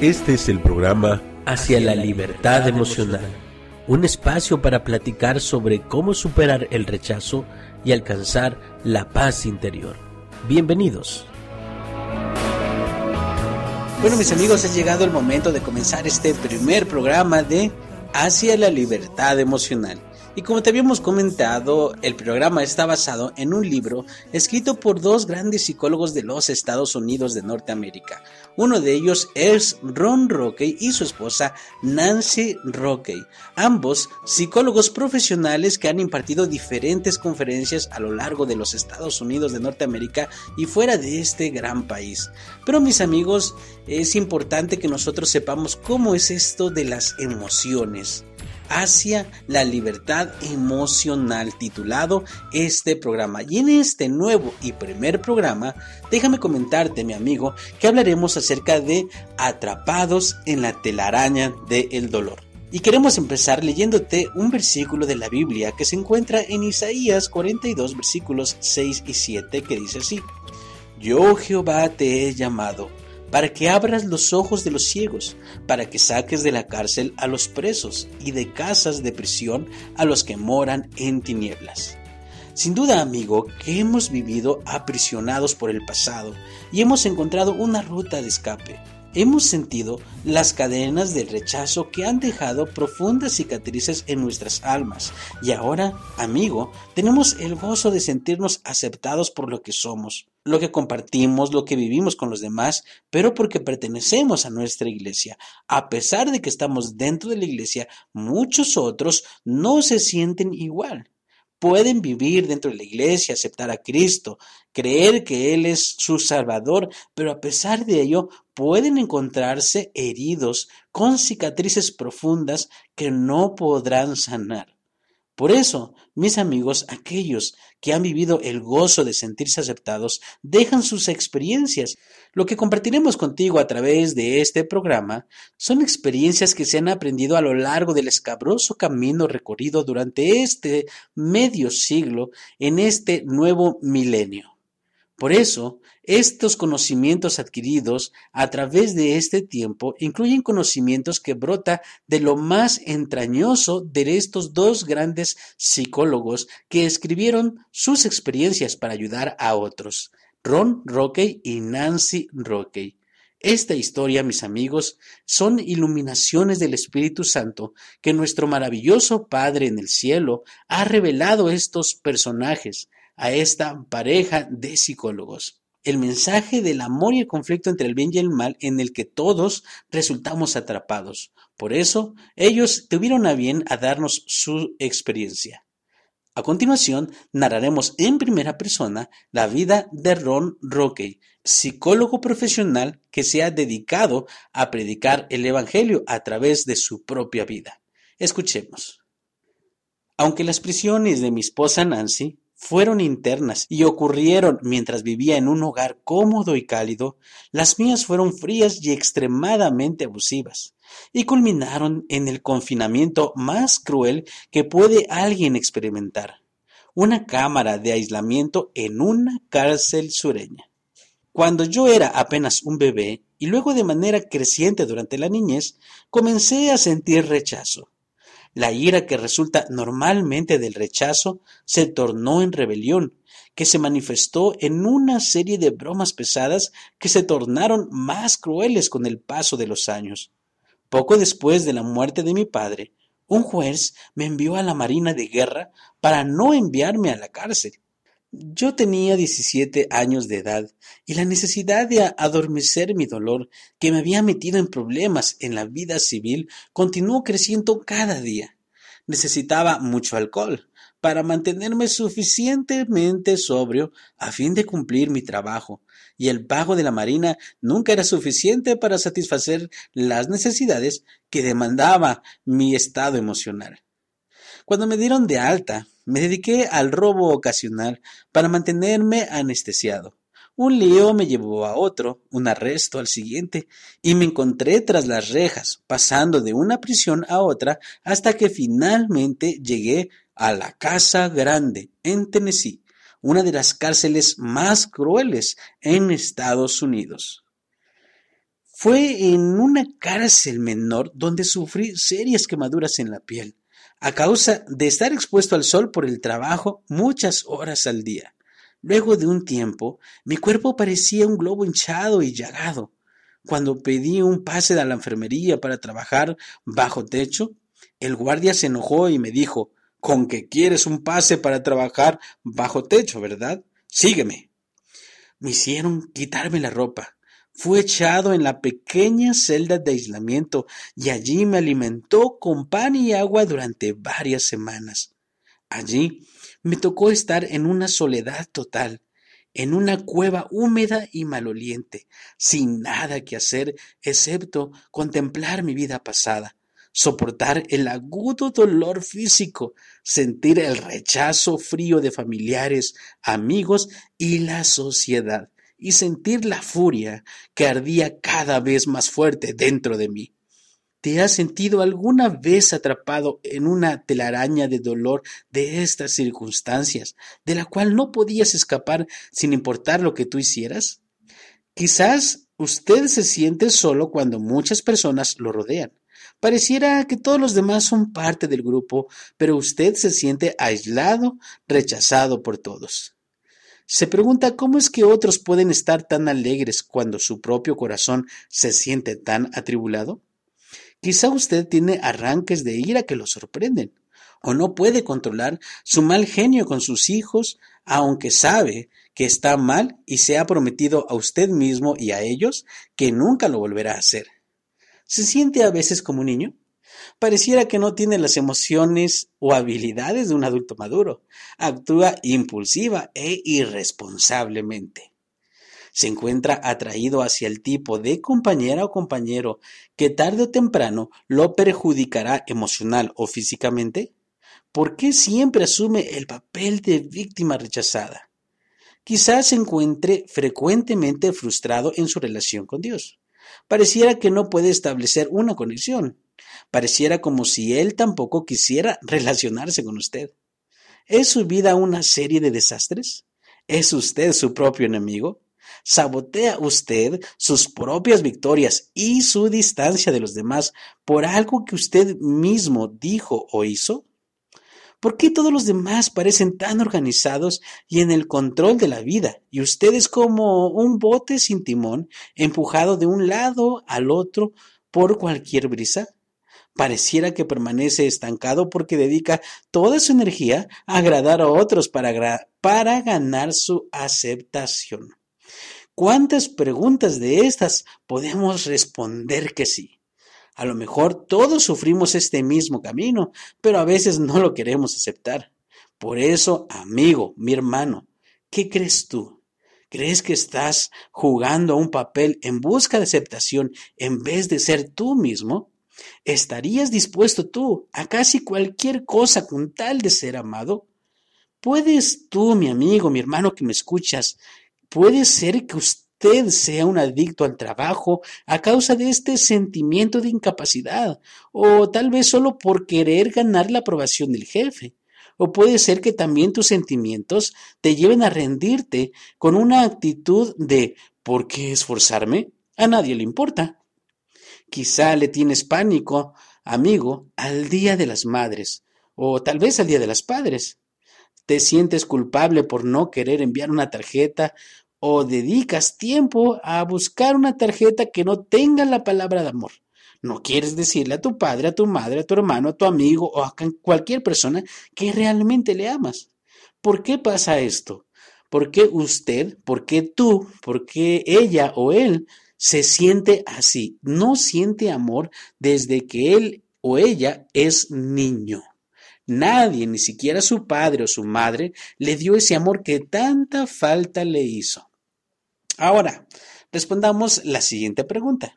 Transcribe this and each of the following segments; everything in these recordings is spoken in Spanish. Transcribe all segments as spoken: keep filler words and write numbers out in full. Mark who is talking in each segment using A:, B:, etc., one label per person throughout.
A: Este es el programa Hacia la Libertad Emocional, un espacio para platicar sobre cómo superar el rechazo y alcanzar la paz interior. Bienvenidos.
B: Bueno, mis amigos, ha llegado el momento de comenzar este primer programa de Hacia la Libertad Emocional. Y como te habíamos comentado, el programa está basado en un libro escrito por dos grandes psicólogos de los Estados Unidos de Norteamérica. Uno de ellos es Ron Rockey y su esposa Nancy Rockey, ambos psicólogos profesionales que han impartido diferentes conferencias a lo largo de los Estados Unidos de Norteamérica y fuera de este gran país. Pero mis amigos, es importante que nosotros sepamos cómo es esto de las emociones. Hacia la libertad emocional, titulado este programa. Y en este nuevo y primer programa, déjame comentarte, mi amigo, que hablaremos acerca de atrapados en la telaraña del dolor. Y queremos empezar leyéndote un versículo de la Biblia que se encuentra en Isaías cuarenta y dos, versículos seis y siete, que dice así: Yo, Jehová, te he llamado, para que abras los ojos de los ciegos, para que saques de la cárcel a los presos y de casas de prisión a los que moran en tinieblas. Sin duda, amigo, que hemos vivido aprisionados por el pasado y hemos encontrado una ruta de escape. Hemos sentido las cadenas del rechazo que han dejado profundas cicatrices en nuestras almas. Y ahora, amigo, tenemos el gozo de sentirnos aceptados por lo que somos, lo que compartimos, lo que vivimos con los demás, pero porque pertenecemos a nuestra iglesia. A pesar de que estamos dentro de la iglesia, muchos otros no se sienten igual. Pueden vivir dentro de la iglesia, aceptar a Cristo, creer que Él es su Salvador, pero a pesar de ello pueden encontrarse heridos con cicatrices profundas que no podrán sanar. Por eso, mis amigos, aquellos que han vivido el gozo de sentirse aceptados, dejan sus experiencias. Lo que compartiremos contigo a través de este programa son experiencias que se han aprendido a lo largo del escabroso camino recorrido durante este medio siglo en este nuevo milenio. Por eso, estos conocimientos adquiridos a través de este tiempo incluyen conocimientos que brota de lo más entrañoso de estos dos grandes psicólogos que escribieron sus experiencias para ayudar a otros, Ron Rockey y Nancy Rockey. Esta historia, mis amigos, son iluminaciones del Espíritu Santo que nuestro maravilloso Padre en el cielo ha revelado a estos personajes, a esta pareja de psicólogos. El mensaje del amor y el conflicto entre el bien y el mal en el que todos resultamos atrapados. Por eso, ellos tuvieron a bien a darnos su experiencia. A continuación, narraremos en primera persona la vida de Ron Rockey, psicólogo profesional que se ha dedicado a predicar el Evangelio a través de su propia vida. Escuchemos. Aunque las prisiones de mi esposa Nancy fueron internas y ocurrieron mientras vivía en un hogar cómodo y cálido, las mías fueron frías y extremadamente abusivas, y culminaron en el confinamiento más cruel que puede alguien experimentar, una cámara de aislamiento en una cárcel sureña. Cuando yo era apenas un bebé, y luego de manera creciente durante la niñez, comencé a sentir rechazo. La ira que resulta normalmente del rechazo se tornó en rebelión, que se manifestó en una serie de bromas pesadas que se tornaron más crueles con el paso de los años. Poco después de la muerte de mi padre, un juez me envió a la Marina de Guerra para no enviarme a la cárcel. Yo tenía diecisiete años de edad y la necesidad de adormecer mi dolor, que me había metido en problemas en la vida civil, continuó creciendo cada día. Necesitaba mucho alcohol para mantenerme suficientemente sobrio a fin de cumplir mi trabajo, y el pago de la Marina nunca era suficiente para satisfacer las necesidades que demandaba mi estado emocional. Cuando me dieron de alta, me dediqué al robo ocasional para mantenerme anestesiado. Un lío me llevó a otro, un arresto al siguiente, y me encontré tras las rejas, pasando de una prisión a otra hasta que finalmente llegué a la Casa Grande, en Tennessee, una de las cárceles más crueles en Estados Unidos. Fue en una cárcel menor donde sufrí serias quemaduras en la piel, a causa de estar expuesto al sol por el trabajo muchas horas al día. Luego de un tiempo, mi cuerpo parecía un globo hinchado y llagado. Cuando pedí un pase a la enfermería para trabajar bajo techo, el guardia se enojó y me dijo: «¿Con qué quieres un pase para trabajar bajo techo, verdad? Sígueme». Me hicieron quitarme la ropa. Fui echado en la pequeña celda de aislamiento y allí me alimentó con pan y agua durante varias semanas. Allí me tocó estar en una soledad total, en una cueva húmeda y maloliente, sin nada que hacer excepto contemplar mi vida pasada, soportar el agudo dolor físico, sentir el rechazo frío de familiares, amigos y la sociedad, y sentir la furia que ardía cada vez más fuerte dentro de mí. ¿Te has sentido alguna vez atrapado en una telaraña de dolor de estas circunstancias, de la cual no podías escapar sin importar lo que tú hicieras? Quizás usted se siente solo cuando muchas personas lo rodean. Pareciera que todos los demás son parte del grupo, pero usted se siente aislado, rechazado por todos. Se pregunta cómo es que otros pueden estar tan alegres cuando su propio corazón se siente tan atribulado. Quizá usted tiene arranques de ira que lo sorprenden, o no puede controlar su mal genio con sus hijos, aunque sabe que está mal y se ha prometido a usted mismo y a ellos que nunca lo volverá a hacer. ¿Se siente a veces como un niño? Pareciera que no tiene las emociones o habilidades de un adulto maduro. Actúa impulsiva e irresponsablemente. Se encuentra atraído hacia el tipo de compañera o compañero que tarde o temprano lo perjudicará emocional o físicamente. ¿Por qué siempre asume el papel de víctima rechazada? Quizás se encuentre frecuentemente frustrado en su relación con Dios. Pareciera que no puede establecer una conexión. Pareciera como si él tampoco quisiera relacionarse con usted. ¿Es su vida una serie de desastres? ¿Es usted su propio enemigo? ¿Sabotea usted sus propias victorias y su distancia de los demás por algo que usted mismo dijo o hizo? ¿Por qué todos los demás parecen tan organizados y en el control de la vida, y usted es como un bote sin timón, empujado de un lado al otro por cualquier brisa? Pareciera que permanece estancado porque dedica toda su energía a agradar a otros para, gra- para ganar su aceptación. ¿Cuántas preguntas de estas podemos responder que sí? A lo mejor todos sufrimos este mismo camino, pero a veces no lo queremos aceptar. Por eso, amigo, mi hermano, ¿qué crees tú? ¿Crees que estás jugando a un papel en busca de aceptación en vez de ser tú mismo? ¿Estarías dispuesto tú a casi cualquier cosa con tal de ser amado? ¿Puedes tú, mi amigo, mi hermano que me escuchas, puede ser que usted sea un adicto al trabajo a causa de este sentimiento de incapacidad, o tal vez solo por querer ganar la aprobación del jefe? O puede ser que también tus sentimientos te lleven a rendirte con una actitud de ¿por qué esforzarme? A nadie le importa. Quizá le tienes pánico, amigo, al Día de las Madres, o tal vez al Día de los Padres. Te sientes culpable por no querer enviar una tarjeta o dedicas tiempo a buscar una tarjeta que no tenga la palabra de amor. No quieres decirle a tu padre, a tu madre, a tu hermano, a tu amigo o a cualquier persona que realmente le amas. ¿Por qué pasa esto? ¿Por qué usted, por qué tú, por qué ella o él se siente así? No siente amor desde que él o ella es niño. Nadie, ni siquiera su padre o su madre, le dio ese amor que tanta falta le hizo. Ahora, respondamos la siguiente pregunta.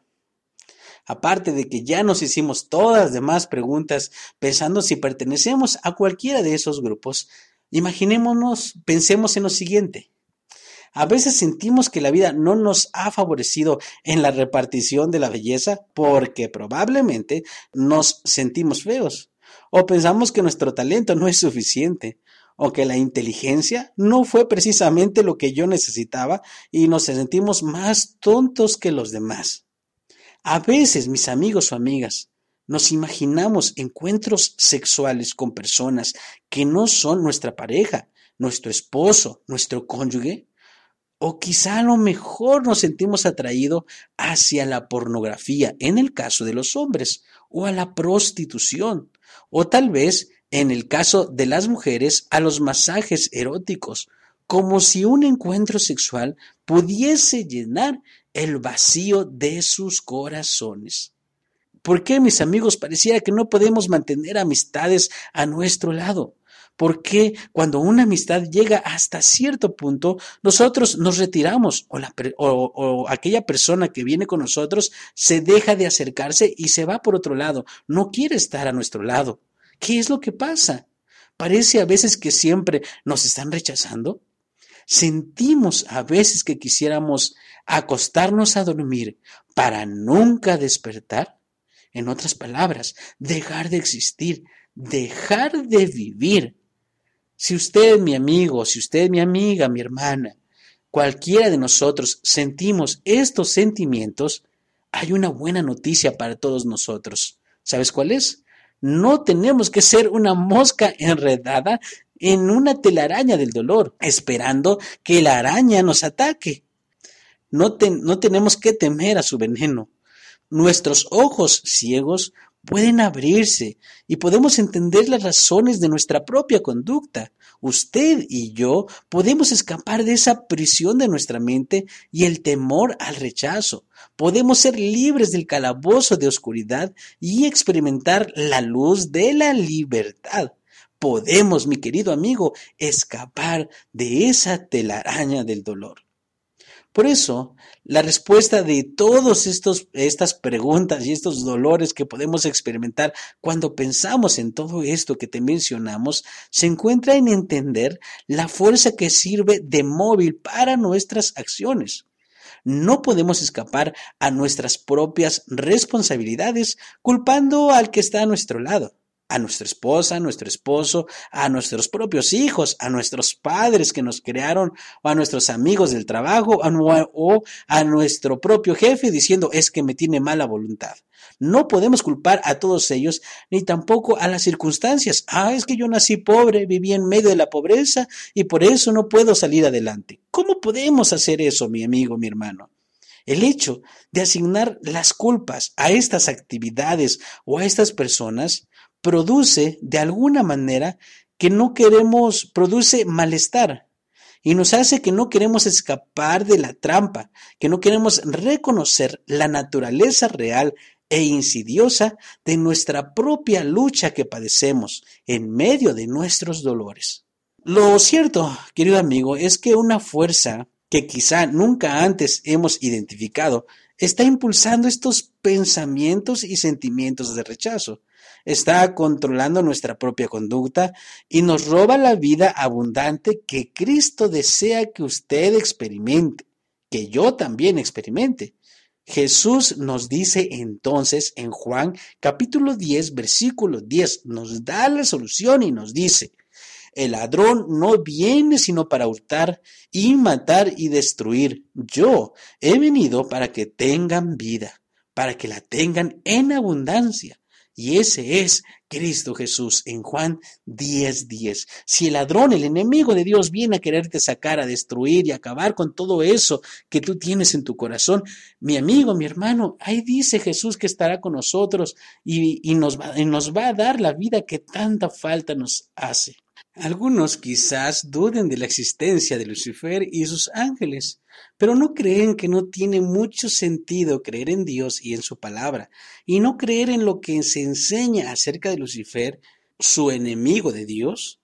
B: Aparte de que ya nos hicimos todas las demás preguntas pensando si pertenecemos a cualquiera de esos grupos, imaginémonos, pensemos en lo siguiente. A veces sentimos que la vida no nos ha favorecido en la repartición de la belleza porque probablemente nos sentimos feos. O pensamos que nuestro talento no es suficiente, o que la inteligencia no fue precisamente lo que yo necesitaba y nos sentimos más tontos que los demás. A veces, mis amigos o amigas, nos imaginamos encuentros sexuales con personas que no son nuestra pareja, nuestro esposo, nuestro cónyuge, o quizá a lo mejor nos sentimos atraídos hacia la pornografía, en el caso de los hombres, o a la prostitución, o tal vez, en el caso de las mujeres, a los masajes eróticos, como si un encuentro sexual pudiese llenar el vacío de sus corazones. ¿Por qué, mis amigos, pareciera que no podemos mantener amistades a nuestro lado? ¿Por qué cuando una amistad llega hasta cierto punto, nosotros nos retiramos o, la, o, o aquella persona que viene con nosotros se deja de acercarse y se va por otro lado? No quiere estar a nuestro lado. ¿Qué es lo que pasa? Parece a veces que siempre nos están rechazando. Sentimos a veces que quisiéramos acostarnos a dormir para nunca despertar. En otras palabras, dejar de existir, dejar de vivir. Si usted, mi amigo, si usted, mi amiga, mi hermana, cualquiera de nosotros sentimos estos sentimientos, hay una buena noticia para todos nosotros. ¿Sabes cuál es? No tenemos que ser una mosca enredada en una telaraña del dolor, esperando que la araña nos ataque. No, te, no tenemos que temer a su veneno. Nuestros ojos ciegos pueden abrirse y podemos entender las razones de nuestra propia conducta. Usted y yo podemos escapar de esa prisión de nuestra mente y el temor al rechazo. Podemos ser libres del calabozo de oscuridad y experimentar la luz de la libertad. Podemos, mi querido amigo, escapar de esa telaraña del dolor. Por eso, la respuesta de todas estas preguntas y estos dolores que podemos experimentar cuando pensamos en todo esto que te mencionamos, se encuentra en entender la fuerza que sirve de móvil para nuestras acciones. No podemos escapar a nuestras propias responsabilidades culpando al que está a nuestro lado. A nuestra esposa, a nuestro esposo, a nuestros propios hijos, a nuestros padres que nos crearon, o a nuestros amigos del trabajo, o a nuestro propio jefe diciendo es que me tiene mala voluntad. No podemos culpar a todos ellos, ni tampoco a las circunstancias. Ah, es que yo nací pobre, viví en medio de la pobreza y por eso no puedo salir adelante. ¿Cómo podemos hacer eso, mi amigo, mi hermano? El hecho de asignar las culpas a estas actividades o a estas personas produce de alguna manera que no queremos, produce malestar y nos hace que no queremos escapar de la trampa, que no queremos reconocer la naturaleza real e insidiosa de nuestra propia lucha que padecemos en medio de nuestros dolores. Lo cierto, querido amigo, es que una fuerza que quizá nunca antes hemos identificado está impulsando estos pensamientos y sentimientos de rechazo. Está controlando nuestra propia conducta y nos roba la vida abundante que Cristo desea que usted experimente, que yo también experimente. Jesús nos dice entonces en Juan capítulo diez, versículo diez, nos da la solución y nos dice: el ladrón no viene sino para hurtar y matar y destruir. Yo he venido para que tengan vida, para que la tengan en abundancia. Y ese es Cristo Jesús en Juan diez, diez. Si el ladrón, el enemigo de Dios, viene a quererte sacar, a destruir y acabar con todo eso que tú tienes en tu corazón, mi amigo, mi hermano, ahí dice Jesús que estará con nosotros y, y, nos va, y nos va a dar la vida que tanta falta nos hace. Algunos quizás duden de la existencia de Lucifer y sus ángeles, pero no creen que no tiene mucho sentido creer en Dios y en su palabra, y no creer en lo que se enseña acerca de Lucifer, su enemigo de Dios.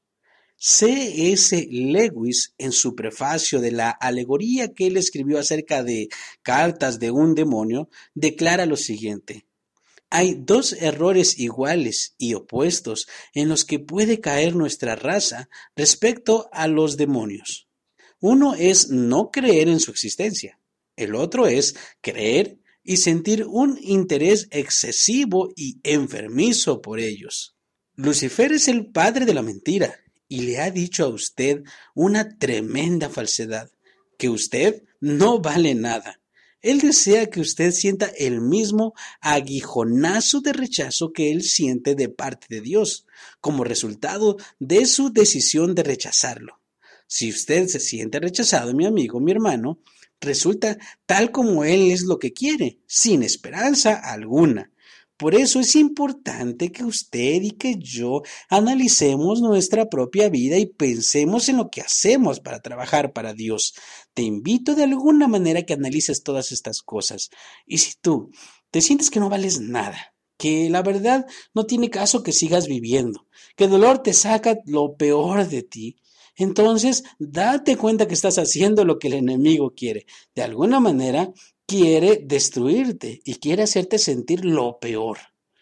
B: C S Lewis, en su prefacio de la alegoría que él escribió acerca de cartas de un demonio, declara lo siguiente: hay dos errores iguales y opuestos en los que puede caer nuestra raza respecto a los demonios. Uno es no creer en su existencia. El otro es creer y sentir un interés excesivo y enfermizo por ellos. Lucifer es el padre de la mentira y le ha dicho a usted una tremenda falsedad, que usted no vale nada. Él desea que usted sienta el mismo aguijonazo de rechazo que Él siente de parte de Dios, como resultado de su decisión de rechazarlo. Si usted se siente rechazado, mi amigo, mi hermano, resulta tal como Él es lo que quiere, sin esperanza alguna. Por eso es importante que usted y que yo analicemos nuestra propia vida y pensemos en lo que hacemos para trabajar para Dios. Te invito de alguna manera a que analices todas estas cosas. Y si tú te sientes que no vales nada, que la verdad no tiene caso que sigas viviendo, que el dolor te saca lo peor de ti, entonces date cuenta que estás haciendo lo que el enemigo quiere. De alguna manera quiere destruirte y quiere hacerte sentir lo peor.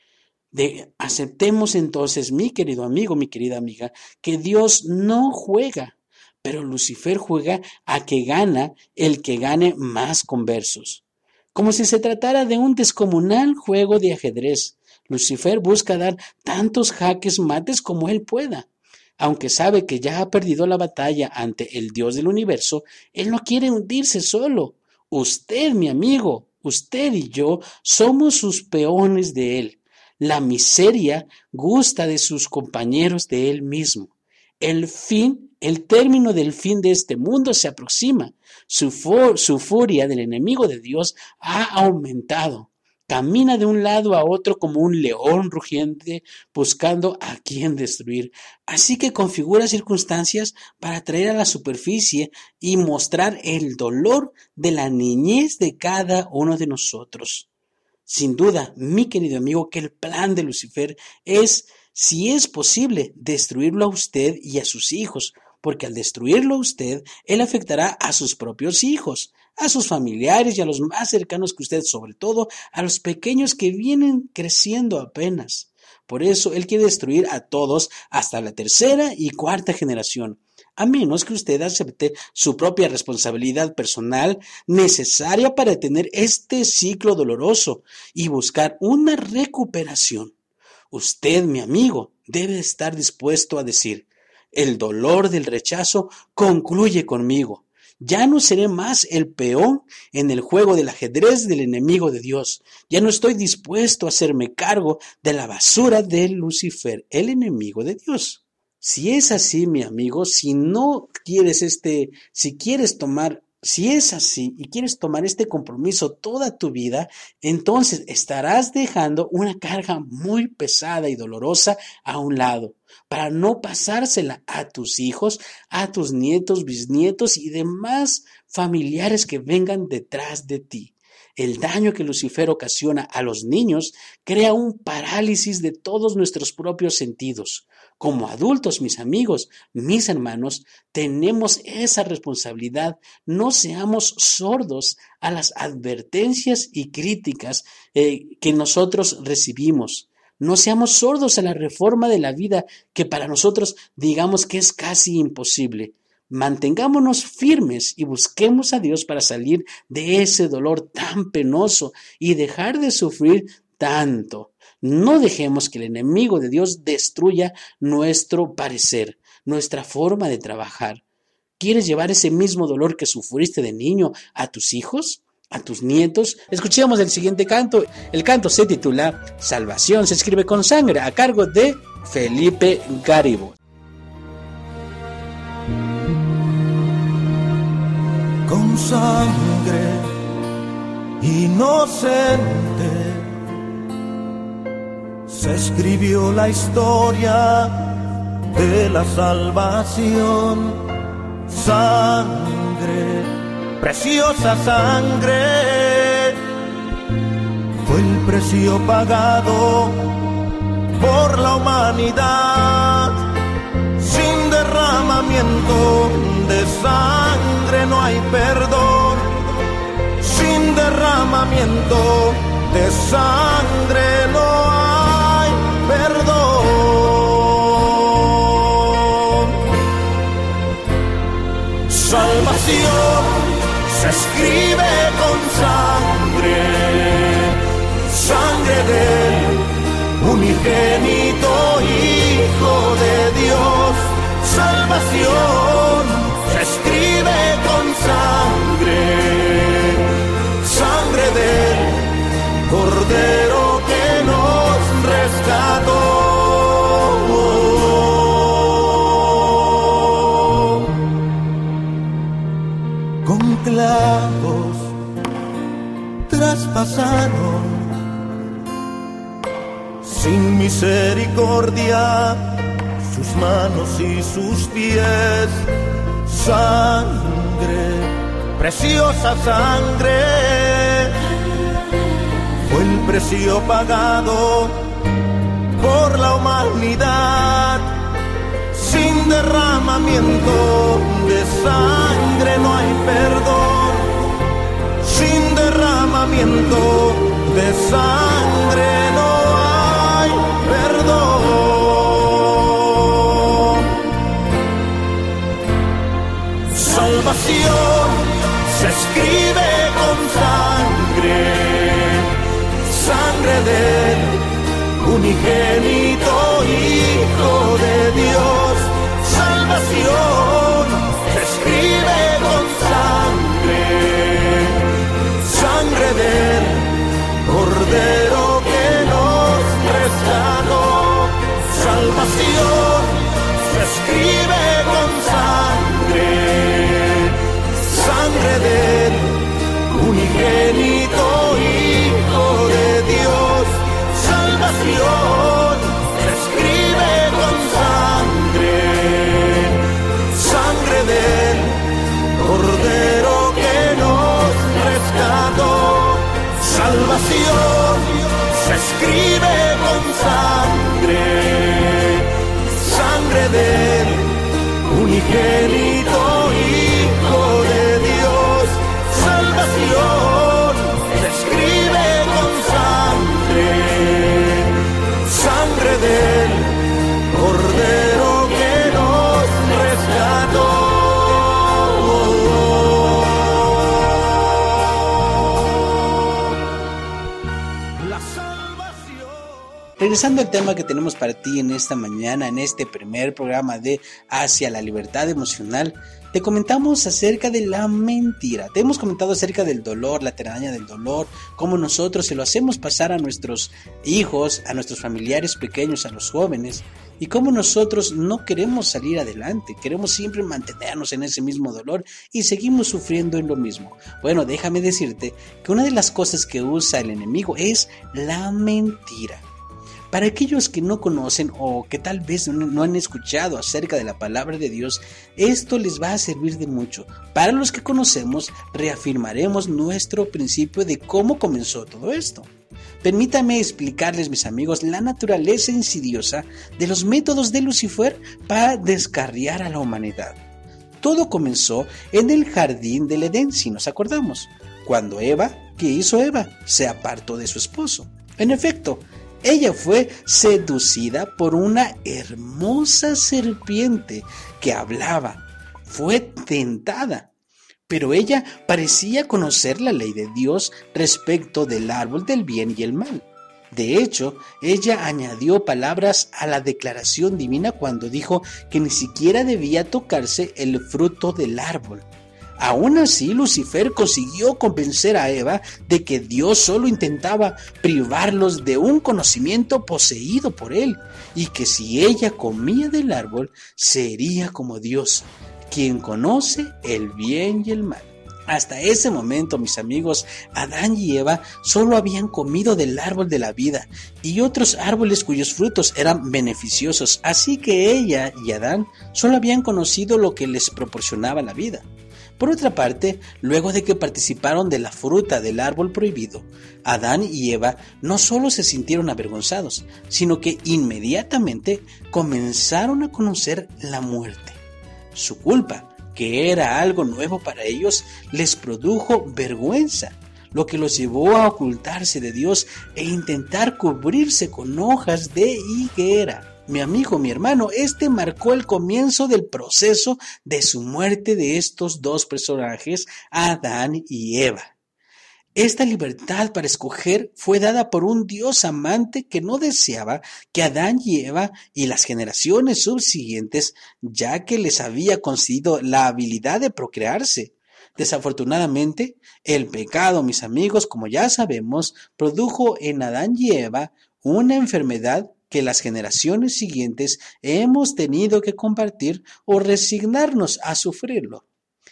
B: De, aceptemos entonces, mi querido amigo, mi querida amiga, que Dios no juega, pero Lucifer juega a que gana el que gane más conversos. Como si se tratara de un descomunal juego de ajedrez. Lucifer busca dar tantos jaques mates como él pueda. Aunque sabe que ya ha perdido la batalla ante el Dios del universo, él no quiere hundirse solo. Usted, mi amigo, usted y yo somos sus peones de él. La miseria gusta de sus compañeros de él mismo. El fin, el término del fin de este mundo se aproxima. Su, fu- su furia del enemigo de Dios ha aumentado. Camina de un lado a otro como un león rugiente buscando a quien destruir. Así que configura circunstancias para traer a la superficie y mostrar el dolor de la niñez de cada uno de nosotros. Sin duda, mi querido amigo, que el plan de Lucifer es, si es posible, destruirlo a usted y a sus hijos, porque al destruirlo a usted, él afectará a sus propios hijos, a sus familiares y a los más cercanos que usted, sobre todo a los pequeños que vienen creciendo apenas. Por eso él quiere destruir a todos hasta la tercera y cuarta generación, a menos que usted acepte su propia responsabilidad personal necesaria para detener este ciclo doloroso y buscar una recuperación. Usted, mi amigo, debe estar dispuesto a decir: el dolor del rechazo concluye conmigo. Ya no seré más el peón en el juego del ajedrez del enemigo de Dios. Ya no estoy dispuesto a hacerme cargo de la basura de Lucifer, el enemigo de Dios. Si es así, mi amigo, si no quieres este, si quieres tomar, si es así y quieres tomar este compromiso toda tu vida, entonces estarás dejando una carga muy pesada y dolorosa a un lado, para no pasársela a tus hijos, a tus nietos, bisnietos y demás familiares que vengan detrás de ti. El daño que Lucifer ocasiona a los niños crea un parálisis de todos nuestros propios sentidos. Como adultos, mis amigos, mis hermanos, tenemos esa responsabilidad. No seamos sordos a las advertencias y críticas eh, que nosotros recibimos. No seamos sordos a la reforma de la vida que para nosotros digamos que es casi imposible. Mantengámonos firmes y busquemos a Dios para salir de ese dolor tan penoso y dejar de sufrir tanto. No dejemos que el enemigo de Dios destruya nuestro parecer, nuestra forma de trabajar. ¿Quieres llevar ese mismo dolor que sufriste de niño a tus hijos, a tus nietos? Escuchemos el siguiente canto. El canto se titula Salvación se escribe con sangre, a cargo de Felipe Garibo.
C: Con sangre inocente se escribió la historia de la salvación. Sangre, preciosa sangre, fue el precio pagado por la humanidad. Sin derramamiento de sangre no hay perdón. Sin derramamiento de sangre no hay perdón. Salvación se escribe con sangre, sangre del unigénito Hijo de Dios. Salvación se escribe con sangre, sangre Cordero que nos rescató. Con clavos traspasaron, sin misericordia, sus manos y sus pies. Sangre, preciosa sangre, fue el precio pagado por la humanidad. Sin derramamiento de sangre no hay perdón. Sin derramamiento de sangre no hay perdón. Salvación se escribe con sangre, sangre del unigénito Hijo de Dios. Salvación se escribe con sangre, sangre del Cordero que nos rescató. Salvación se escribe con sangre, sangre del unigénito Hijo de Dios. Salvación se escribe con sangre, sangre del Cordero que nos rescató. Salvación se escribe con sangre, sangre del unigénito Hijo de Dios. Salvación se escribe con sangre, sangre del Cordero que nos rescató. La salvación.
B: Regresando al tema que tenemos para ti en esta mañana, en este primer programa de Hacia la Libertad Emocional, te comentamos acerca de la mentira. Te hemos comentado acerca del dolor, la telaraña del dolor, cómo nosotros se lo hacemos pasar a nuestros hijos, a nuestros familiares pequeños, a los jóvenes, y cómo nosotros no queremos salir adelante, queremos siempre mantenernos en ese mismo dolor y seguimos sufriendo en lo mismo. Bueno, déjame decirte que una de las cosas que usa el enemigo es la mentira. Para aquellos que no conocen o que tal vez no han escuchado acerca de la palabra de Dios, esto les va a servir de mucho. Para los que conocemos, reafirmaremos nuestro principio de cómo comenzó todo esto. Permítame explicarles, mis amigos, la naturaleza insidiosa de los métodos de Lucifer para descarriar a la humanidad. Todo comenzó en el jardín del Edén, si nos acordamos, cuando Eva, ¿qué hizo Eva? Se apartó de su esposo. En efecto, ella fue seducida por una hermosa serpiente que hablaba. Fue tentada, pero ella parecía conocer la ley de Dios respecto del árbol del bien y el mal. De hecho, ella añadió palabras a la declaración divina cuando dijo que ni siquiera debía tocarse el fruto del árbol. Aún así, Lucifer consiguió convencer a Eva de que Dios solo intentaba privarlos de un conocimiento poseído por él, y que si ella comía del árbol, sería como Dios, quien conoce el bien y el mal. Hasta ese momento, mis amigos, Adán y Eva solo habían comido del árbol de la vida y otros árboles cuyos frutos eran beneficiosos, así que ella y Adán solo habían conocido lo que les proporcionaba la vida. Por otra parte, luego de que participaron de la fruta del árbol prohibido, Adán y Eva no solo se sintieron avergonzados, sino que inmediatamente comenzaron a conocer la muerte. Su culpa, que era algo nuevo para ellos, les produjo vergüenza, lo que los llevó a ocultarse de Dios e intentar cubrirse con hojas de higuera. Mi amigo, mi hermano, este marcó el comienzo del proceso de su muerte de estos dos personajes, Adán y Eva. Esta libertad para escoger fue dada por un Dios amante que no deseaba que Adán y Eva y las generaciones subsiguientes, ya que les había concedido la habilidad de procrearse, Desafortunadamente, el pecado, mis amigos, como ya sabemos, produjo en Adán y Eva una enfermedad que las generaciones siguientes hemos tenido que compartir o resignarnos a sufrirlo.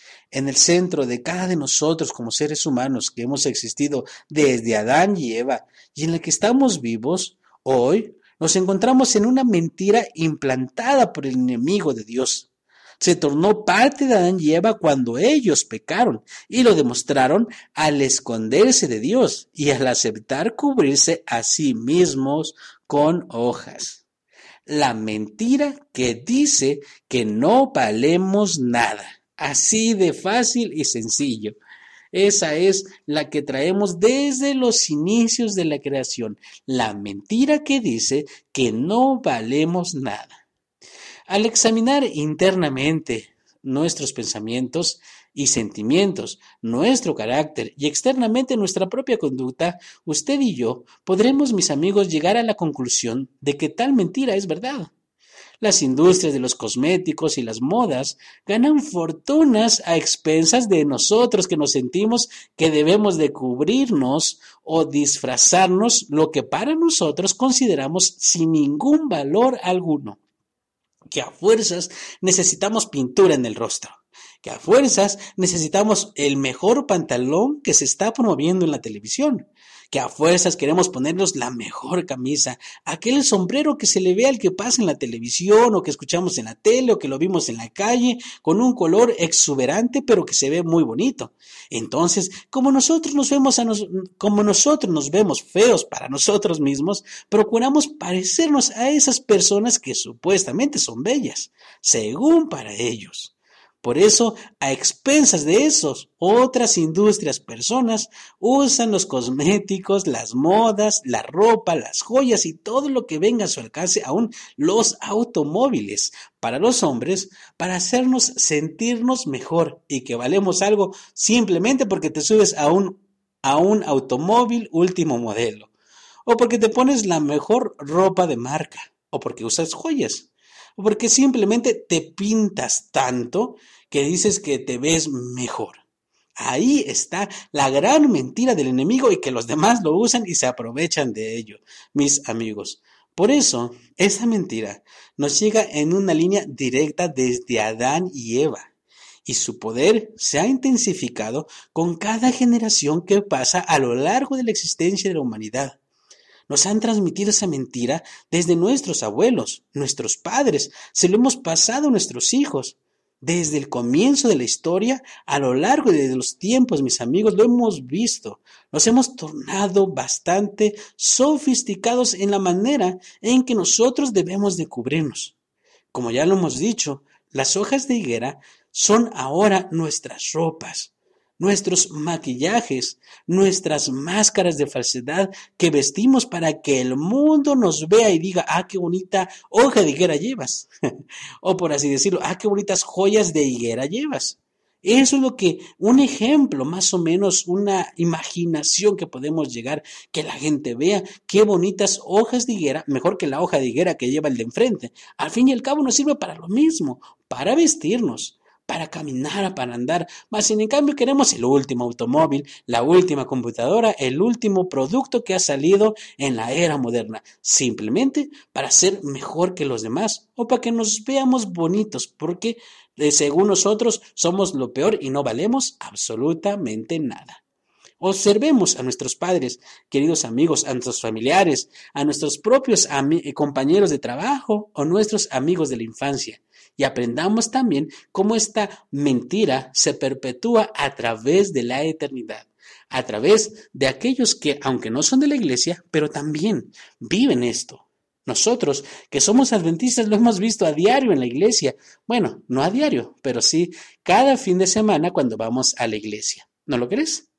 B: En el centro de cada de nosotros como seres humanos que hemos existido desde Adán y Eva y en el que estamos vivos, hoy nos encontramos en una mentira implantada por el enemigo de Dios. Se tornó parte de Adán y Eva cuando ellos pecaron y lo demostraron al esconderse de Dios y al aceptar cubrirse a sí mismos con hojas. La mentira que dice que no valemos nada. Así de fácil y sencillo. Esa es la que traemos desde los inicios de la creación. La mentira que dice que no valemos nada. Al examinar internamente nuestros pensamientos y sentimientos, nuestro carácter y externamente nuestra propia conducta, usted y yo podremos, mis amigos, llegar a la conclusión de que tal mentira es verdad. Las industrias de los cosméticos y las modas ganan fortunas a expensas de nosotros que nos sentimos que debemos de cubrirnos o disfrazarnos lo que para nosotros consideramos sin ningún valor alguno. Que a fuerzas necesitamos pintura en el rostro, que a fuerzas necesitamos el mejor pantalón que se está promoviendo en la televisión, que a fuerzas queremos ponernos la mejor camisa, aquel sombrero que se le ve al que pasa en la televisión o que escuchamos en la tele o que lo vimos en la calle con un color exuberante pero que se ve muy bonito. Entonces, como nosotros nos vemos a nos, como nosotros nos vemos feos para nosotros mismos, procuramos parecernos a esas personas que supuestamente son bellas, según para ellos. Por eso, a expensas de esos, otras industrias, personas usan los cosméticos, las modas, la ropa, las joyas y todo lo que venga a su alcance, aún los automóviles, para los hombres, para hacernos sentirnos mejor y que valemos algo simplemente porque te subes a un, a un automóvil último modelo, o porque te pones la mejor ropa de marca, o porque usas joyas. Porque simplemente te pintas tanto que dices que te ves mejor. Ahí está la gran mentira del enemigo y que los demás lo usan y se aprovechan de ello, mis amigos. Por eso, esa mentira nos llega en una línea directa desde Adán y Eva. Y su poder se ha intensificado con cada generación que pasa a lo largo de la existencia de la humanidad. Nos han transmitido esa mentira desde nuestros abuelos, nuestros padres, se lo hemos pasado a nuestros hijos. Desde el comienzo de la historia, a lo largo de los tiempos, mis amigos, lo hemos visto. Nos hemos tornado bastante sofisticados en la manera en que nosotros debemos de cubrirnos. Como ya lo hemos dicho, las hojas de higuera son ahora nuestras ropas. Nuestros maquillajes, nuestras máscaras de falsedad que vestimos para que el mundo nos vea y diga, ah, qué bonita hoja de higuera llevas. O por así decirlo, ah, qué bonitas joyas de higuera llevas. Eso es lo que, un ejemplo, más o menos, una imaginación que podemos llegar, que la gente vea qué bonitas hojas de higuera, mejor que la hoja de higuera que lleva el de enfrente. Al fin y al cabo nos sirve para lo mismo, para vestirnos, para caminar, para andar, más sin en cambio queremos el último automóvil, la última computadora, el último producto que ha salido en la era moderna, simplemente para ser mejor que los demás o para que nos veamos bonitos, porque eh, según nosotros somos lo peor y no valemos absolutamente nada. Observemos a nuestros padres, queridos amigos, a nuestros familiares, a nuestros propios ami- compañeros de trabajo o nuestros amigos de la infancia. Y aprendamos también cómo esta mentira se perpetúa a través de la eternidad, a través de aquellos que, aunque no son de la iglesia, pero también viven esto. Nosotros, que somos adventistas, lo hemos visto a diario en la iglesia. Bueno, no a diario, pero sí cada fin de semana cuando vamos a la iglesia. ¿No lo crees?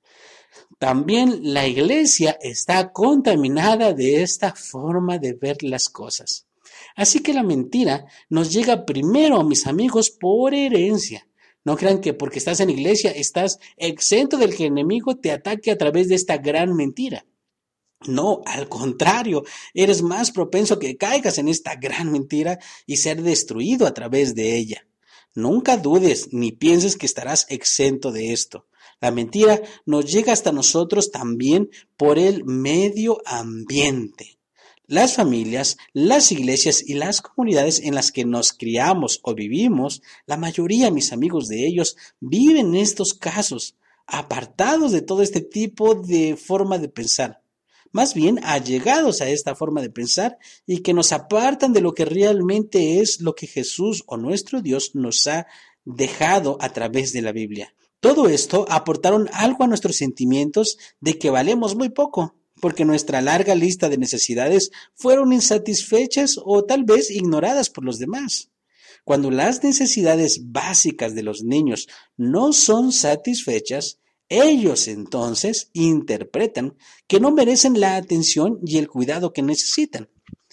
B: También la iglesia está contaminada de esta forma de ver las cosas. Así que la mentira nos llega primero, mis amigos, por herencia. No crean que porque estás en iglesia estás exento del que el enemigo te ataque a través de esta gran mentira. No, al contrario, eres más propenso que caigas en esta gran mentira y ser destruido a través de ella. Nunca dudes ni pienses que estarás exento de esto. La mentira nos llega hasta nosotros también por el medio ambiente. Las familias, las iglesias y las comunidades en las que nos criamos o vivimos, la mayoría, mis amigos, de ellos viven estos casos, apartados de todo este tipo de forma de pensar. Más bien allegados a esta forma de pensar y que nos apartan de lo que realmente es lo que Jesús o nuestro Dios nos ha dejado a través de la Biblia. Todo esto aportaron algo a nuestros sentimientos de que valemos muy poco, porque nuestra larga lista de necesidades fueron insatisfechas o tal vez ignoradas por los demás. Cuando las necesidades básicas de los niños no son satisfechas, ellos entonces interpretan que no merecen la atención y el cuidado que necesitan.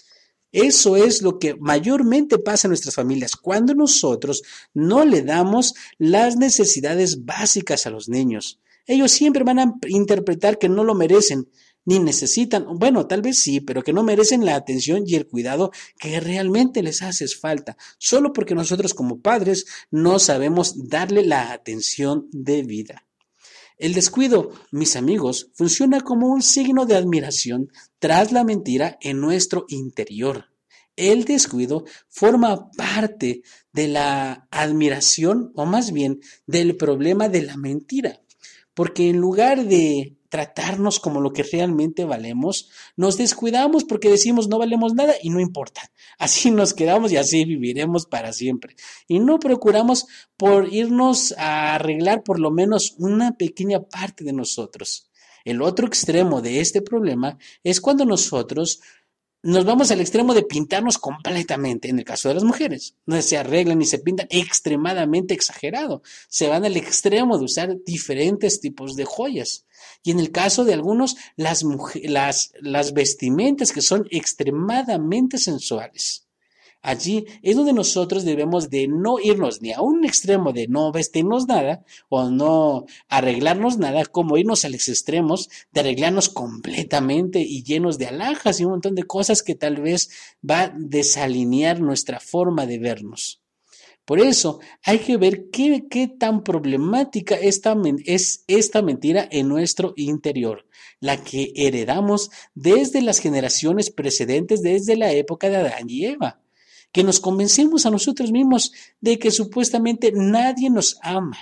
B: Eso es lo que mayormente pasa en nuestras familias, cuando nosotros no le damos las necesidades básicas a los niños. Ellos siempre van a interpretar que no lo merecen, ni necesitan, bueno, tal vez sí, pero que no merecen la atención y el cuidado que realmente les hace falta, solo porque nosotros como padres no sabemos darle la atención debida. El descuido, mis amigos, funciona como un signo de admiración tras la mentira en nuestro interior. El descuido forma parte de la admiración, o más bien del problema de la mentira, porque en lugar de tratarnos como lo que realmente valemos, nos descuidamos porque decimos no valemos nada y no importa. Así nos quedamos y así viviremos para siempre. Y no procuramos por irnos a arreglar por lo menos una pequeña parte de nosotros. El otro extremo de este problema es cuando nosotros nos vamos al extremo de pintarnos completamente, en el caso de las mujeres. No se arreglan ni se pintan extremadamente exagerado. Se van al extremo de usar diferentes tipos de joyas. Y en el caso de algunos, las, mujeres, las, las vestimentas que son extremadamente sensuales. Allí es donde nosotros debemos de no irnos ni a un extremo de no vestirnos nada o no arreglarnos nada, como irnos a los extremos de arreglarnos completamente y llenos de alhajas y un montón de cosas que tal vez va a desalinear nuestra forma de vernos. Por eso hay que ver qué, qué tan problemática esta, es esta mentira en nuestro interior, la que heredamos desde las generaciones precedentes, desde la época de Adán y Eva, que nos convencemos a nosotros mismos de que supuestamente nadie nos ama,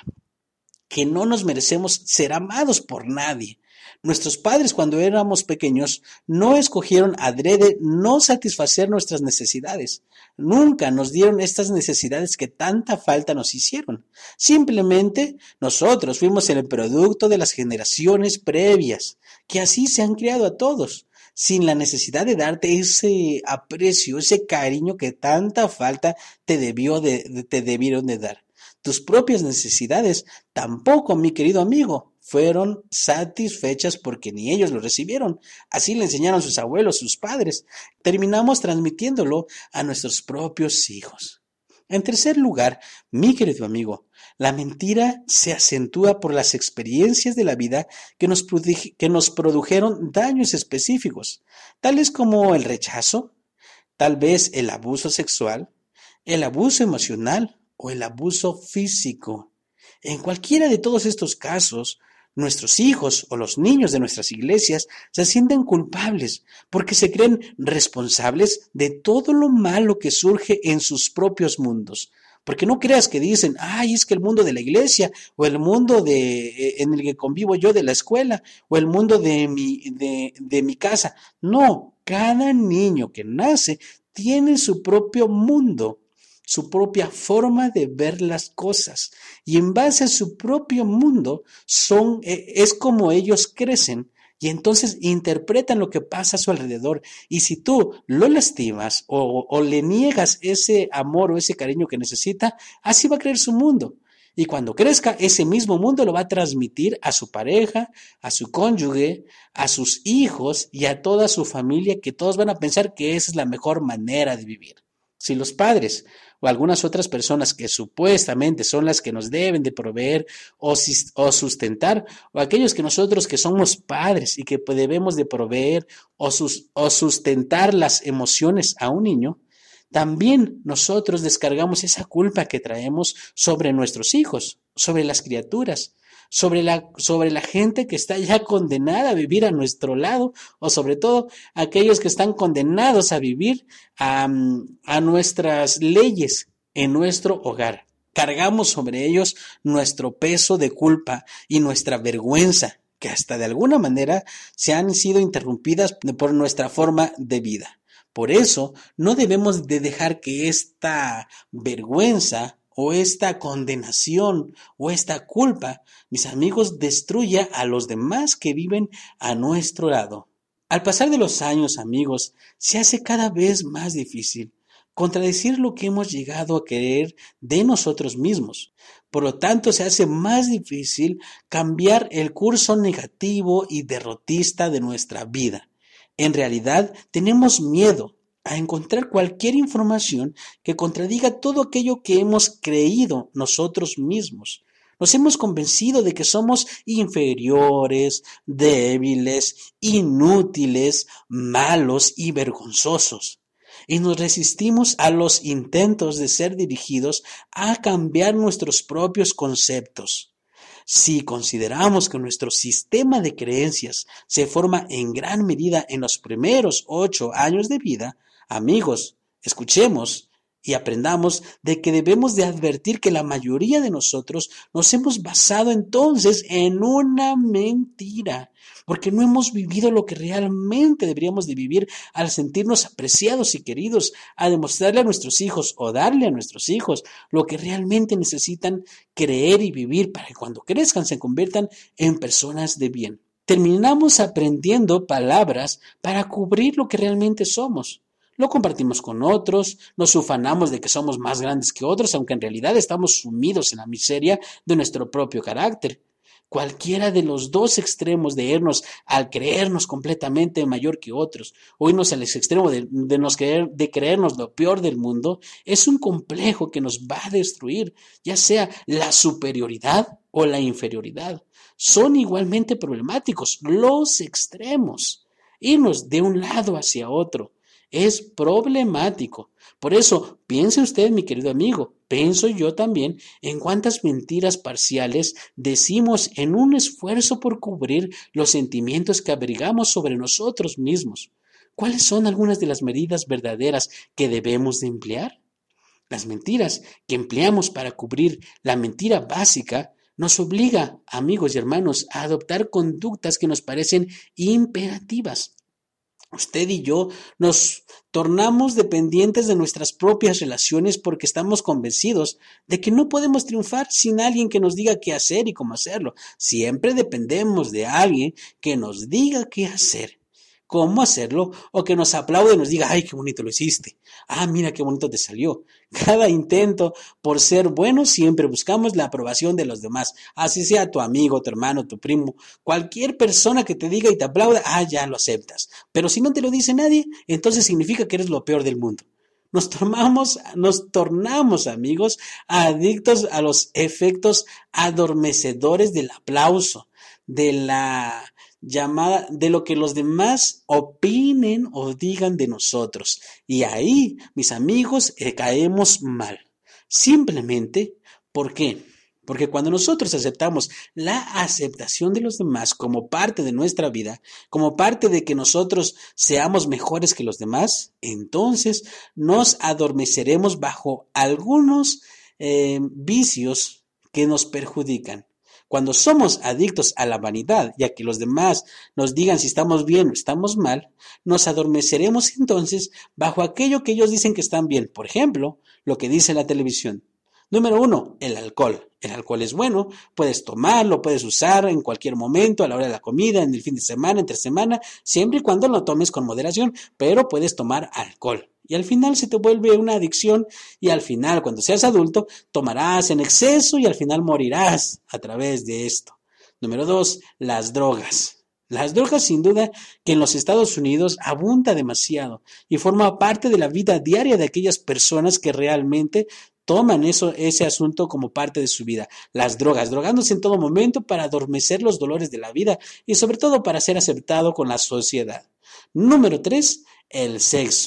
B: que no nos merecemos ser amados por nadie. Nuestros padres cuando éramos pequeños no escogieron adrede no satisfacer nuestras necesidades. Nunca nos dieron estas necesidades que tanta falta nos hicieron. Simplemente nosotros fuimos el producto de las generaciones previas, que así se han criado a todos, sin la necesidad de darte ese aprecio, ese cariño que tanta falta te debió de, te debieron de dar. Tus propias necesidades tampoco, mi querido amigo, fueron satisfechas porque ni ellos lo recibieron. Así le enseñaron sus abuelos, sus padres. Terminamos transmitiéndolo a nuestros propios hijos. En tercer lugar, mi querido amigo, la mentira se acentúa por las experiencias de la vida que nos, produ- que nos produjeron daños específicos, tales como el rechazo, tal vez el abuso sexual, el abuso emocional o el abuso físico. En cualquiera de todos estos casos, nuestros hijos o los niños de nuestras iglesias se sienten culpables porque se creen responsables de todo lo malo que surge en sus propios mundos. Porque no creas que dicen, ay, es que el mundo de la iglesia o el mundo de, eh, en el que convivo yo de la escuela o el mundo de mi, de, de mi casa. No, cada niño que nace tiene su propio mundo, su propia forma de ver las cosas y en base a su propio mundo son, eh, es como ellos crecen y entonces interpretan lo que pasa a su alrededor y si tú lo lastimas o, o le niegas ese amor o ese cariño que necesita, así va a creer su mundo y cuando crezca ese mismo mundo lo va a transmitir a su pareja, a su cónyuge, a sus hijos y a toda su familia que todos van a pensar que esa es la mejor manera de vivir. Si los padres o algunas otras personas que supuestamente son las que nos deben de proveer o, o sustentar, o aquellos que nosotros que somos padres y que debemos de proveer o, sus, o sustentar las emociones a un niño, También nosotros descargamos esa culpa que traemos sobre nuestros hijos, sobre las criaturas, sobre la, sobre la gente que está ya condenada a vivir a nuestro lado, o sobre todo aquellos que están condenados a vivir a, a nuestras leyes en nuestro hogar. Cargamos sobre ellos nuestro peso de culpa y nuestra vergüenza, que hasta de alguna manera se han sido interrumpidas por nuestra forma de vida. Por eso, no debemos de dejar que esta vergüenza o esta condenación o esta culpa, mis amigos, destruya a los demás que viven a nuestro lado. Al pasar de los años, amigos, se hace cada vez más difícil contradecir lo que hemos llegado a querer de nosotros mismos. Por lo tanto, se hace más difícil cambiar el curso negativo y derrotista de nuestra vida. En realidad, tenemos miedo a encontrar cualquier información que contradiga todo aquello que hemos creído nosotros mismos. Nos hemos convencido de que somos inferiores, débiles, inútiles, malos y vergonzosos. Y nos resistimos a los intentos de ser dirigidos a cambiar nuestros propios conceptos. Si consideramos que nuestro sistema de creencias se forma en gran medida en los primeros ocho años de vida, amigos, escuchemos y aprendamos de que debemos de advertir que la mayoría de nosotros nos hemos basado entonces en una mentira, porque no hemos vivido lo que realmente deberíamos de vivir al sentirnos apreciados y queridos, a demostrarle a nuestros hijos o darle a nuestros hijos lo que realmente necesitan creer y vivir para que cuando crezcan se conviertan en personas de bien. Terminamos aprendiendo palabras para cubrir lo que realmente somos. Lo compartimos con otros, nos ufanamos de que somos más grandes que otros, aunque en realidad estamos sumidos en la miseria de nuestro propio carácter. Cualquiera de los dos extremos de irnos al creernos completamente mayor que otros, o irnos al extremo de, de, nos creer, de creernos lo peor del mundo, es un complejo que nos va a destruir, ya sea la superioridad o la inferioridad. Son igualmente problemáticos los extremos. Irnos de un lado hacia otro es problemático. Por eso, piense usted, mi querido amigo, pienso yo también en cuántas mentiras parciales decimos en un esfuerzo por cubrir los sentimientos que abrigamos sobre nosotros mismos. ¿Cuáles son algunas de las medidas verdaderas que debemos de emplear? Las mentiras que empleamos para cubrir la mentira básica nos obliga, amigos y hermanos, a adoptar conductas que nos parecen imperativas. Usted y yo nos tornamos dependientes de nuestras propias relaciones porque estamos convencidos de que no podemos triunfar sin alguien que nos diga qué hacer y cómo hacerlo. Siempre dependemos de alguien que nos diga qué hacer, cómo hacerlo, o que nos aplaude y nos diga, ¡ay, qué bonito lo hiciste! ¡Ah, mira qué bonito te salió! Cada intento por ser bueno siempre buscamos la aprobación de los demás, así sea tu amigo, tu hermano, tu primo, cualquier persona que te diga y te aplauda, ¡ah, ya lo aceptas! Pero si no te lo dice nadie, entonces significa que eres lo peor del mundo. Nos tornamos, nos tornamos, amigos, adictos a los efectos adormecedores del aplauso, de la llamada, de lo que los demás opinen o digan de nosotros. Y ahí, mis amigos, eh, caemos mal. Simplemente, ¿por qué? Porque cuando nosotros aceptamos la aceptación de los demás como parte de nuestra vida, como parte de que nosotros seamos mejores que los demás, entonces nos adormeceremos bajo algunos eh, vicios que nos perjudican. Cuando somos adictos a la vanidad y a que los demás nos digan si estamos bien o estamos mal, nos adormeceremos entonces bajo aquello que ellos dicen que están bien. Por ejemplo, lo que dice la televisión. Número uno, el alcohol. El alcohol es bueno, puedes tomarlo, puedes usar en cualquier momento, a la hora de la comida, en el fin de semana, entre semana, siempre y cuando lo tomes con moderación, pero puedes tomar alcohol. Y al final se te vuelve una adicción y al final, cuando seas adulto, tomarás en exceso y al final morirás a través de esto. Número dos, las drogas. Las drogas, sin duda, que en los Estados Unidos abunda demasiado y forma parte de la vida diaria de aquellas personas que realmente toman eso, ese asunto como parte de su vida. Las drogas, drogándose en todo momento para adormecer los dolores de la vida y sobre todo para ser aceptado con la sociedad. Número tres, el sexo.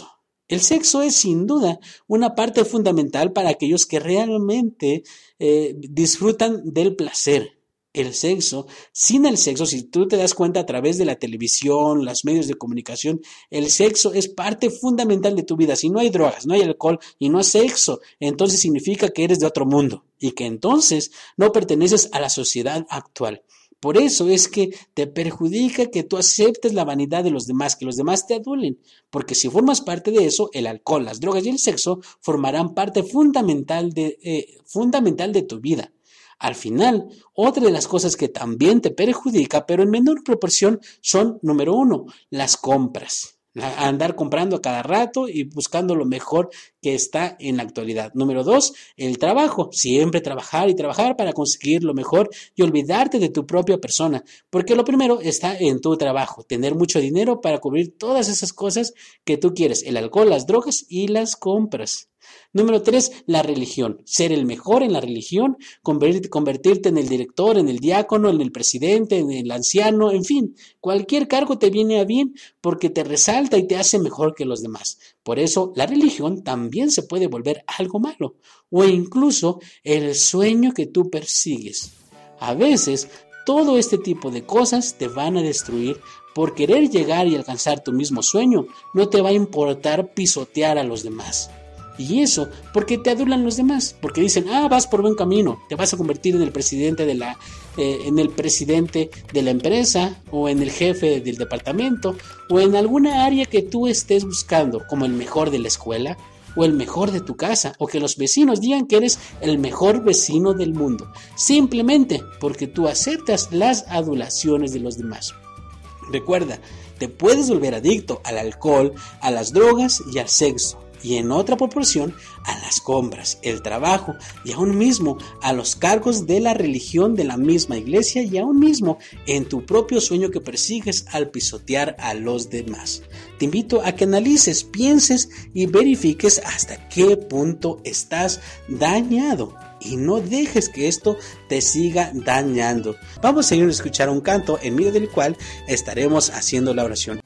B: El sexo es sin duda una parte fundamental para aquellos que realmente eh, disfrutan del placer. El sexo, sin el sexo, si tú te das cuenta a través de la televisión, los medios de comunicación, el sexo es parte fundamental de tu vida. Si no hay drogas, no hay alcohol y no hay sexo, entonces significa que eres de otro mundo y que entonces no perteneces a la sociedad actual. Por eso es que te perjudica que tú aceptes la vanidad de los demás, que los demás te adulen, porque si formas parte de eso, el alcohol, las drogas y el sexo formarán parte fundamental de, eh, fundamental de tu vida. Al final, otra de las cosas que también te perjudica, pero en menor proporción, son, número uno, las compras. Andar comprando a cada rato y buscando lo mejor que está en la actualidad. Número dos, el trabajo. Siempre trabajar y trabajar para conseguir lo mejor y olvidarte de tu propia persona. Porque lo primero está en tu trabajo. Tener mucho dinero para cubrir todas esas cosas que tú quieres. El alcohol, las drogas y las compras. Número tres, la religión. Ser el mejor en la religión, convertirte, convertirte en el director, en el diácono, en el presidente, en el anciano, en fin. Cualquier cargo te viene a bien porque te resalta y te hace mejor que los demás. Por eso, la religión también se puede volver algo malo o incluso el sueño que tú persigues. A veces, todo este tipo de cosas te van a destruir. Por querer llegar y alcanzar tu mismo sueño, no te va a importar pisotear a los demás. Y eso porque te adulan los demás, porque dicen, ah, vas por buen camino, te vas a convertir en el presidente de la, eh, en el presidente de la empresa, o en el jefe del departamento, o en alguna área que tú estés buscando, como el mejor de la escuela, o el mejor de tu casa, o que los vecinos digan que eres el mejor vecino del mundo, simplemente porque tú aceptas las adulaciones de los demás. Recuerda, te puedes volver adicto al alcohol, a las drogas y al sexo. Y en otra proporción a las compras, el trabajo y aún mismo a los cargos de la religión de la misma iglesia y aún mismo en tu propio sueño que persigues al pisotear a los demás. Te invito a que analices, pienses y verifiques hasta qué punto estás dañado y no dejes que esto te siga dañando. Vamos a ir a escuchar un canto en medio del cual estaremos haciendo la oración.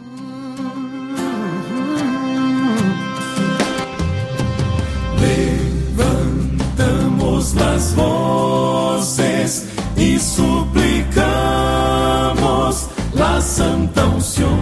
C: Las voces y suplicamos la santa unción,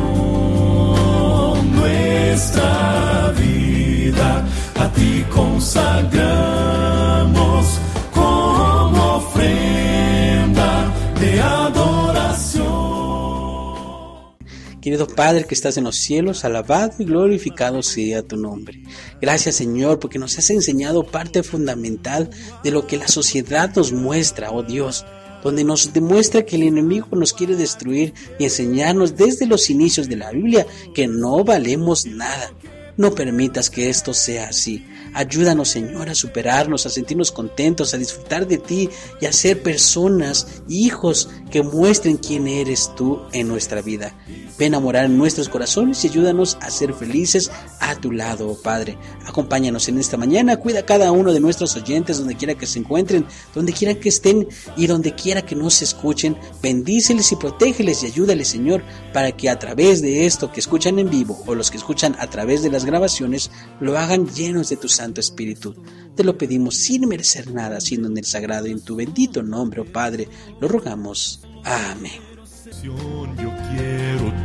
C: nuestra vida a ti consagramos como ofrenda de adoración.
B: Querido Padre que estás en los cielos, alabado y glorificado sea tu nombre. Gracias, Señor, porque nos has enseñado parte fundamental de lo que la sociedad nos muestra, oh Dios, donde nos demuestra que el enemigo nos quiere destruir y enseñarnos desde los inicios de la Biblia que no valemos nada. No permitas que esto sea así. Ayúdanos, Señor, a superarnos, a sentirnos contentos, a disfrutar de ti y a ser personas, hijos que muestren quién eres tú en nuestra vida. Ven a morar en nuestros corazones y ayúdanos a ser felices a tu lado, oh Padre. Acompáñanos en esta mañana, cuida a cada uno de nuestros oyentes donde quiera que se encuentren, donde quiera que estén y donde quiera que nos escuchen. Bendíceles y protégeles y ayúdales, Señor, para que a través de esto que escuchan en vivo o los que escuchan a través de las grabaciones lo hagan llenos de tu Santo Espíritu. Te lo pedimos sin merecer nada, sino en el sagrado y en tu bendito nombre, oh Padre, lo rogamos. Amén.
C: Yo quiero